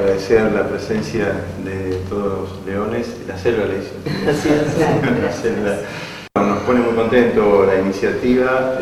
agradecer la presencia de todos los leones, la selva le dicen. La selva. Nos pone muy contento la iniciativa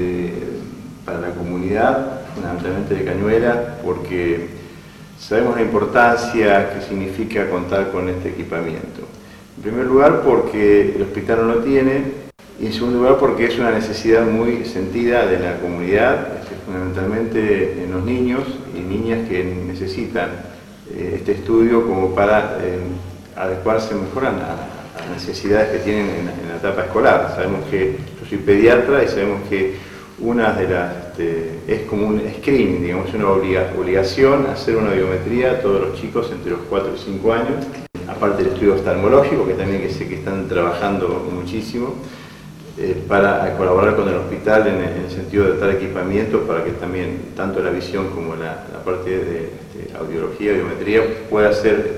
para la comunidad, fundamentalmente de Cañuelas, porque sabemos la importancia que significa contar con este equipamiento. En primer lugar porque el hospital no lo tiene, y en segundo lugar porque es una necesidad muy sentida de la comunidad, fundamentalmente en los niños y niñas que necesitan este estudio como para adecuarse mejor a las necesidades que tienen en la etapa escolar. Sabemos que yo soy pediatra y sabemos que una de las es como un screening, digamos, es una obligación hacer una biometría a todos los chicos entre los 4 y 5 años, aparte del estudio oftalmológico, que también sé que están trabajando muchísimo, para colaborar con el hospital en el sentido de dar equipamiento para que también tanto la visión como la parte de audiología, biometría pueda hacer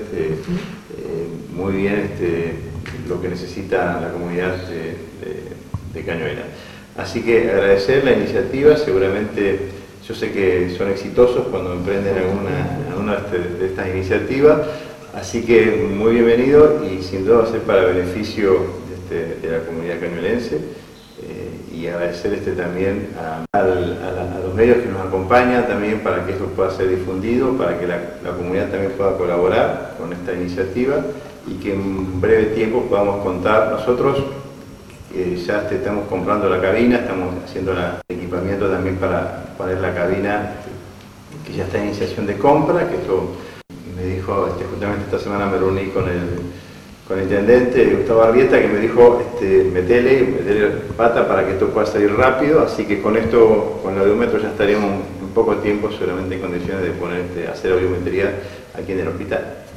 muy bien lo que necesita la comunidad de Cañuelas. Así que agradecer la iniciativa, seguramente yo sé que son exitosos cuando emprenden alguna de estas iniciativas, así que muy bienvenido y sin duda va a ser para beneficio de la comunidad cañuelense, y agradecer también a los medios que nos acompañan también para que esto pueda ser difundido, para que la comunidad también pueda colaborar con esta iniciativa y que en breve tiempo podamos contar. Nosotros ya estamos comprando la cabina, estamos haciendo el equipamiento también para poner la cabina que ya está en iniciación de compra, que esto me dijo, justamente esta semana me reuní con el intendente Gustavo Arrieta, que me dijo metele pata para que esto pueda salir rápido, así que con esto, con el audiómetro ya estaríamos en poco tiempo seguramente en condiciones de hacer audiometría aquí en el hospital.